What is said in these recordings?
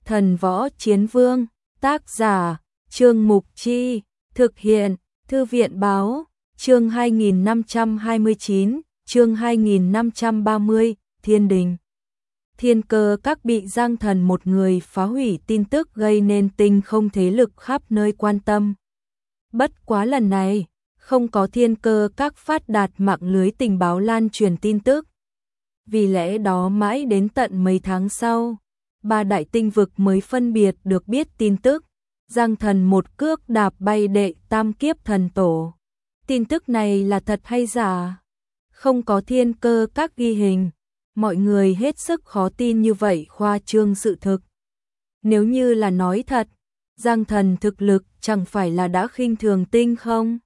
Thần Võ Chiến Vương, tác giả, Trương Mục Chi, thực hiện, Thư viện Báo, chương 2529, chương 2530, Thiên Đình. Thiên Cơ Các bị Giang Thần một người phá hủy tin tức gây nên tinh không thế lực khắp nơi quan tâm. Bất quá lần này, không có Thiên Cơ Các phát đạt mạng lưới tình báo lan truyền tin tức. Vì lẽ đó mãi đến tận mấy tháng sau, ba đại tinh vực mới phân biệt được biết tin tức. Giang Thần một cước đạp bay đệ tam kiếp thần tổ. Tin tức này là thật hay giả? Không có Thiên Cơ Các ghi hình. Mọi người hết sức khó tin như vậy khoa trương sự thực. Nếu như là nói thật, Giang Thần thực lực chẳng phải là đã khinh thường tinh không?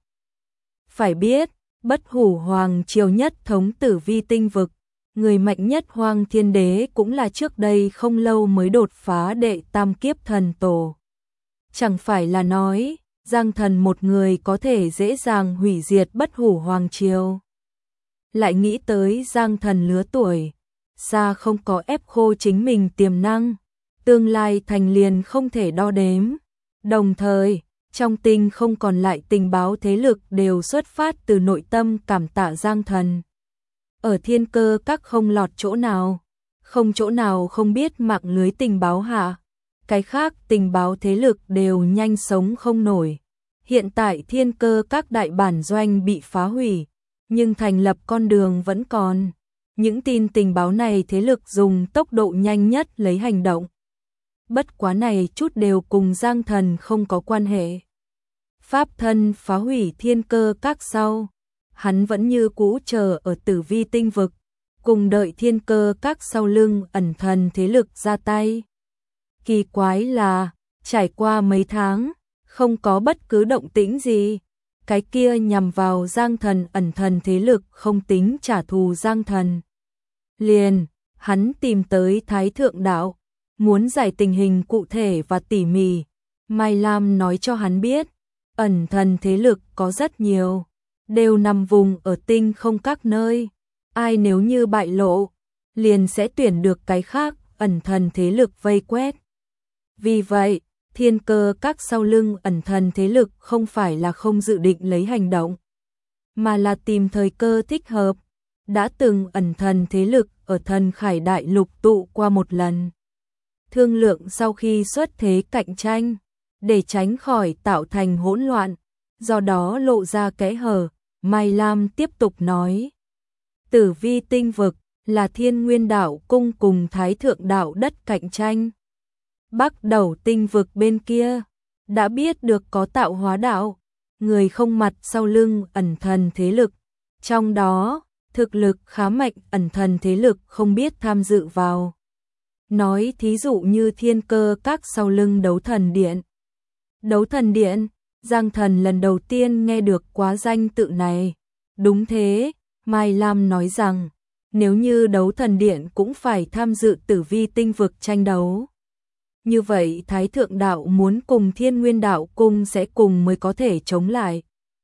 Phải biết, Bất Hủ Hoàng triều nhất thống Tử Vi tinh vực, người mạnh nhất Hoang Thiên Đế cũng là trước đây không lâu mới đột phá đệ tam kiếp thần tổ. Chẳng phải là nói, Giang Thần một người có thể dễ dàng hủy diệt Bất Hủ Hoàng triều. Lại nghĩ tới Giang Thần lứa tuổi, xa không có ép khô chính mình tiềm năng, tương lai thành liền không thể đo đếm. Đồng thời, trong tinh không còn lại tình báo thế lực đều xuất phát từ nội tâm cảm tạ Giang Thần. Ở Thiên Cơ Các không lọt chỗ nào, không chỗ nào không biết mạng lưới tình báo hạ. Cái khác tình báo thế lực đều nhanh sống không nổi. Hiện tại Thiên Cơ Các đại bản doanh bị phá hủy, nhưng thành lập con đường vẫn còn. Những tin tình báo này thế lực dùng tốc độ nhanh nhất lấy hành động. Bất quá này chút đều cùng Giang Thần không có quan hệ. Pháp thân phá hủy Thiên Cơ Các sau, hắn vẫn như cũ chờ ở Tử Vi tinh vực, cùng đợi Thiên Cơ Các sau lưng ẩn thần thế lực ra tay. Kỳ quái là, trải qua mấy tháng, không có bất cứ động tĩnh gì. Cái kia nhằm vào Giang Thần ẩn thần thế lực không tính trả thù Giang Thần. Liền, hắn tìm tới Thái Thượng Đạo, muốn giải tình hình cụ thể và tỉ mỉ. Mai Lam nói cho hắn biết, ẩn thần thế lực có rất nhiều, đều nằm vùng ở tinh không các nơi. Ai nếu như bại lộ, liền sẽ tuyển được cái khác ẩn thần thế lực vây quét. Vì vậy, Thiên Cơ Các sau lưng ẩn thần thế lực không phải là không dự định lấy hành động, mà là tìm thời cơ thích hợp. Đã từng ẩn thần thế lực ở Thần Khải Đại Lục tụ qua một lần. Thương lượng sau khi xuất thế cạnh tranh, để tránh khỏi tạo thành hỗn loạn, do đó lộ ra kẽ hở. Mai Lam tiếp tục nói, Tử Vi tinh vực là Thiên Nguyên Đạo cung cùng Thái Thượng Đạo đất cạnh tranh. Bắc Đầu tinh vực bên kia, đã biết được có Tạo Hóa Đạo, người không mặt sau lưng ẩn thần thế lực. Trong đó, thực lực khá mạnh ẩn thần thế lực không biết tham dự vào. Nói thí dụ như Thiên Cơ Các sau lưng Đấu Thần Điện. Đấu Thần Điện, Giang Thần lần đầu tiên nghe được quá danh tự này. Đúng thế, Mai Lam nói rằng, nếu như Đấu Thần Điện cũng phải tham dự Tử Vi tinh vực tranh đấu. Như vậy Thái Thượng Đạo muốn cùng Thiên Nguyên Đạo cung sẽ cùng mới có thể chống lại.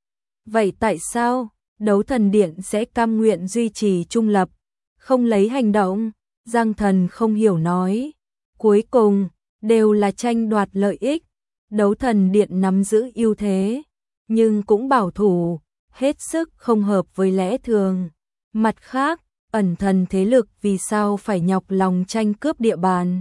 Vậy tại sao Đấu Thần Điện sẽ cam nguyện duy trì trung lập, không lấy hành động? Giang Thần không hiểu nói. Cuối cùng, đều là tranh đoạt lợi ích. Đấu Thần Điện nắm giữ ưu thế, nhưng cũng bảo thủ, hết sức không hợp với lẽ thường. Mặt khác, ẩn thần thế lực vì sao phải nhọc lòng tranh cướp địa bàn?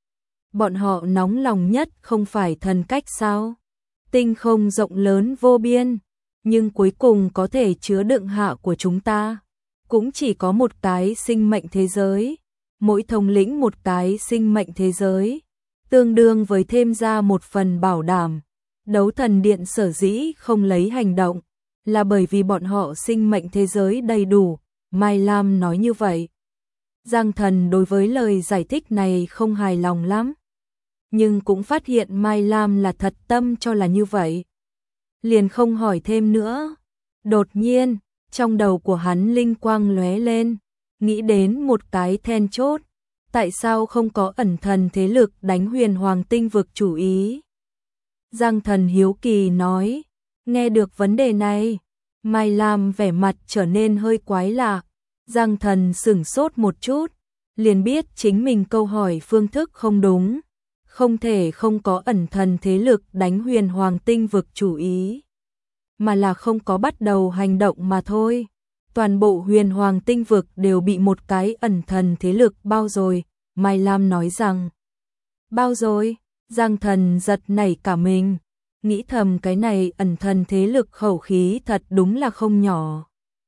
Bọn họ nóng lòng nhất không phải thần cách sao? Tinh không rộng lớn vô biên, nhưng cuối cùng có thể chứa đựng hạ của chúng ta cũng chỉ có một cái sinh mệnh thế giới. Mỗi thống lĩnh một cái sinh mệnh thế giới, tương đương với thêm ra một phần bảo đảm. Đấu Thần Điện sở dĩ không lấy hành động, là bởi vì bọn họ sinh mệnh thế giới đầy đủ. Mai Lam nói như vậy. Giang Thần đối với lời giải thích này không hài lòng lắm, nhưng cũng phát hiện Mai Lam là thật tâm cho là như vậy. Liền không hỏi thêm nữa. Đột nhiên, trong đầu của hắn linh quang lóe lên, nghĩ đến một cái then chốt. Tại sao không có ẩn thần thế lực đánh Huyền Hoàng tinh vực chủ ý? Giang Thần hiếu kỳ nói. Nghe được vấn đề này, Mai Lam vẻ mặt trở nên hơi quái lạ. Giang Thần sửng sốt một chút, liền biết chính mình câu hỏi phương thức không đúng. không thể không có ẩn thần thế lực đánh huyền hoàng tinh vực chủ ý, mà là không có bắt đầu hành động mà thôi. Toàn bộ huyền hoàng tinh vực đều bị một cái ẩn thần thế lực bao rồi, Mai Lam nói rằng. Bao rồi? Giang Thần giật nảy cả mình, nghĩ thầm cái này ẩn thần thế lực khẩu khí thật đúng là không nhỏ.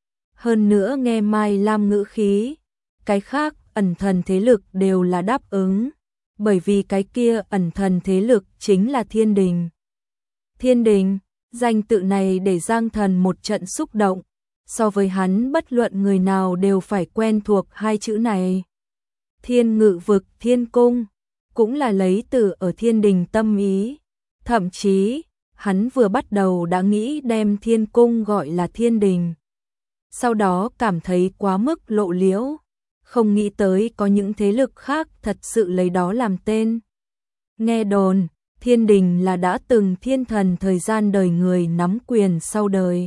Hơn nữa nghe Mai Lam ngữ khí, cái khác ẩn thần thế lực đều là đáp ứng, bởi vì cái kia ẩn thần thế lực chính là Thiên Đình. Thiên Đình, danh tự này để Giang Thần một trận xúc động, so với hắn bất luận người nào đều phải quen thuộc hai chữ này. Thiên Ngự Vực, Thiên Cung, cũng là lấy từ ở Thiên Đình tâm ý, thậm chí, hắn vừa bắt đầu đã nghĩ đem Thiên Cung gọi là Thiên Đình. Sau đó cảm thấy quá mức lộ liễu, không nghĩ tới có những thế lực khác thật sự lấy đó làm tên. Nghe đồn, Thiên Đình là đã từng thiên thần thời gian đời người nắm quyền sau đời.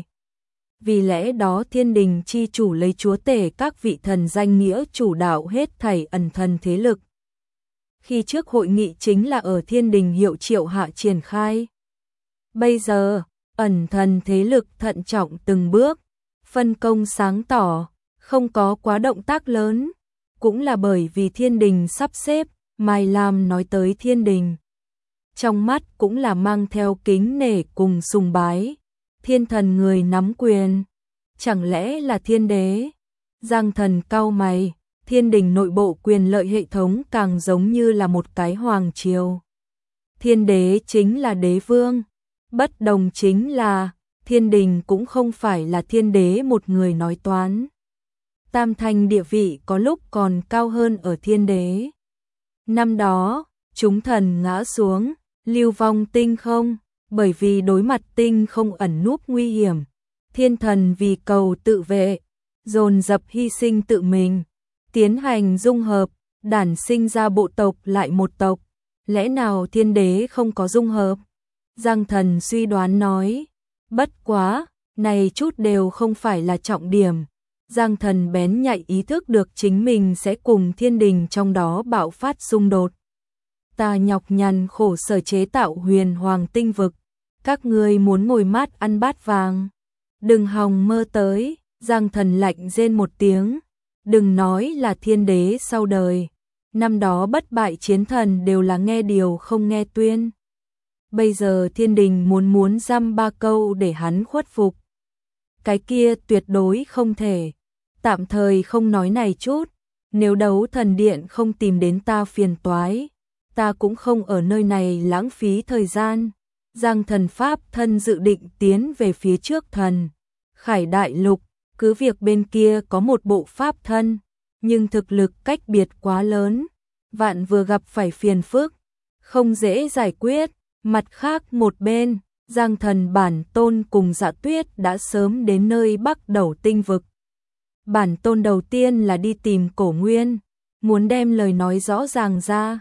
Vì lẽ đó Thiên Đình chi chủ lấy chúa tể các vị thần danh nghĩa chủ đạo hết thảy ẩn thần thế lực. Khi trước hội nghị chính là ở Thiên Đình hiệu triệu hạ triển khai. Bây giờ, ẩn thần thế lực thận trọng từng bước, phân công sáng tỏ, không có quá động tác lớn. Cũng là bởi vì Thiên Đình sắp xếp, Mai Lam nói tới Thiên Đình. Trong mắt cũng là mang theo kính nể cùng sùng bái. Thiên thần người nắm quyền, chẳng lẽ là thiên đế? Giang Thần cau mày, Thiên Đình nội bộ quyền lợi hệ thống càng giống như là một cái hoàng triều. Thiên đế chính là đế vương, bất đồng chính là Thiên Đình cũng không phải là thiên đế một người nói toán. Tam thanh địa vị có lúc còn cao hơn ở thiên đế. Năm đó, chúng thần ngã xuống, lưu vong tinh không, bởi vì đối mặt tinh không ẩn núp nguy hiểm. Thiên thần vì cầu tự vệ, dồn dập hy sinh tự mình, tiến hành dung hợp, đản sinh ra bộ tộc lại một tộc. Lẽ nào thiên đế không có dung hợp? Giang Thần suy đoán nói, bất quá, này chút đều không phải là trọng điểm. Giang Thần bén nhạy ý thức được chính mình sẽ cùng Thiên Đình trong đó bạo phát xung đột. Ta nhọc nhằn khổ sở chế tạo huyền hoàng tinh vực, các ngươi muốn ngồi mát ăn bát vàng. Đừng hòng mơ tới, Giang Thần lạnh rên một tiếng, đừng nói là thiên đế sau đời. Năm đó bất bại chiến thần đều là nghe điều không nghe tuyên. Bây giờ Thiên Đình muốn dăm ba câu để hắn khuất phục. Cái kia tuyệt đối không thể. Tạm thời không nói này chút, nếu đấu thần điện không tìm đến ta phiền toái, ta cũng không ở nơi này lãng phí thời gian. Giang Thần pháp thân dự định tiến về phía trước thần Khải Đại Lục, cứ việc bên kia có một bộ pháp thân, nhưng thực lực cách biệt quá lớn, vạn vừa gặp phải phiền phức, không dễ giải quyết. Mặt khác một bên, Giang Thần bản tôn cùng Dạ Tuyết đã sớm đến nơi Bắc Đầu tinh vực. Bản tôn đầu tiên là đi tìm Cổ Nguyên, muốn đem lời nói rõ ràng ra.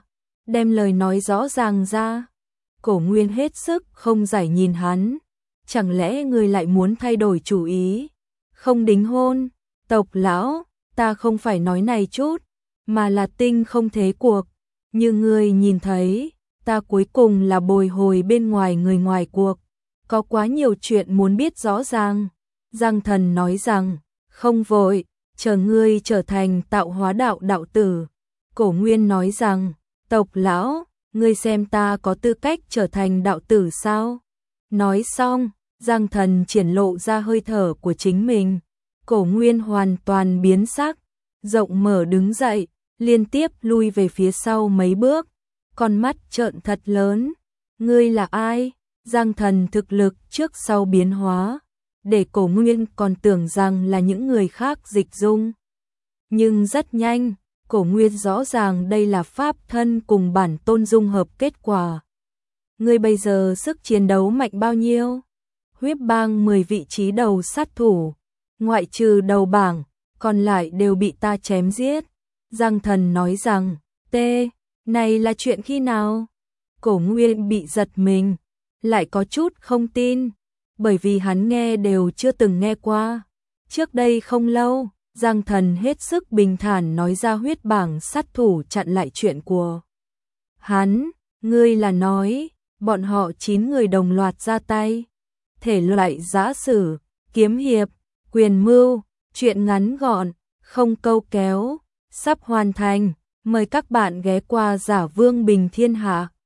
Cổ Nguyên hết sức không giải nhìn hắn. Chẳng lẽ ngươi lại muốn thay đổi chủ ý? Không đính hôn, tộc lão, ta không phải nói này chút, mà là tinh không thế cuộc. Như ngươi nhìn thấy, ta cuối cùng là bồi hồi bên ngoài người ngoài cuộc. Có quá nhiều chuyện muốn biết rõ ràng. Giang Thần nói rằng, không vội, chờ ngươi trở thành tạo hóa đạo đạo tử. Cổ Nguyên nói rằng, tộc lão, ngươi xem ta có tư cách trở thành đạo tử sao? Nói xong, Giang Thần triển lộ ra hơi thở của chính mình. Cổ Nguyên hoàn toàn biến sắc, rộng mở đứng dậy, liên tiếp lui về phía sau mấy bước, con mắt trợn thật lớn. Ngươi là ai? Giang Thần thực lực trước sau biến hóa, để Cổ Nguyên còn tưởng rằng là những người khác dịch dung. Nhưng rất nhanh, Cổ Nguyên rõ ràng đây là pháp thân cùng bản tôn dung hợp kết quả. Ngươi bây giờ sức chiến đấu mạnh bao nhiêu? Huyết bang 10 vị trí đầu sát thủ, ngoại trừ đầu bảng, còn lại đều bị ta chém giết. Giang Thần nói rằng, này là chuyện khi nào? Cổ Nguyên bị giật mình, lại có chút không tin, bởi vì hắn nghe đều chưa từng nghe qua. Trước đây không lâu, Giang Thần hết sức bình thản nói ra huyết bảng sát thủ chặn lại chuyện của hắn. Ngươi là nói, bọn họ 9 người đồng loạt ra tay. Thể loại giã sử, kiếm hiệp, quyền mưu, truyện ngắn gọn, không câu kéo, sắp hoàn thành. Mời các bạn ghé qua Giả Vương Bình Thiên Hạ.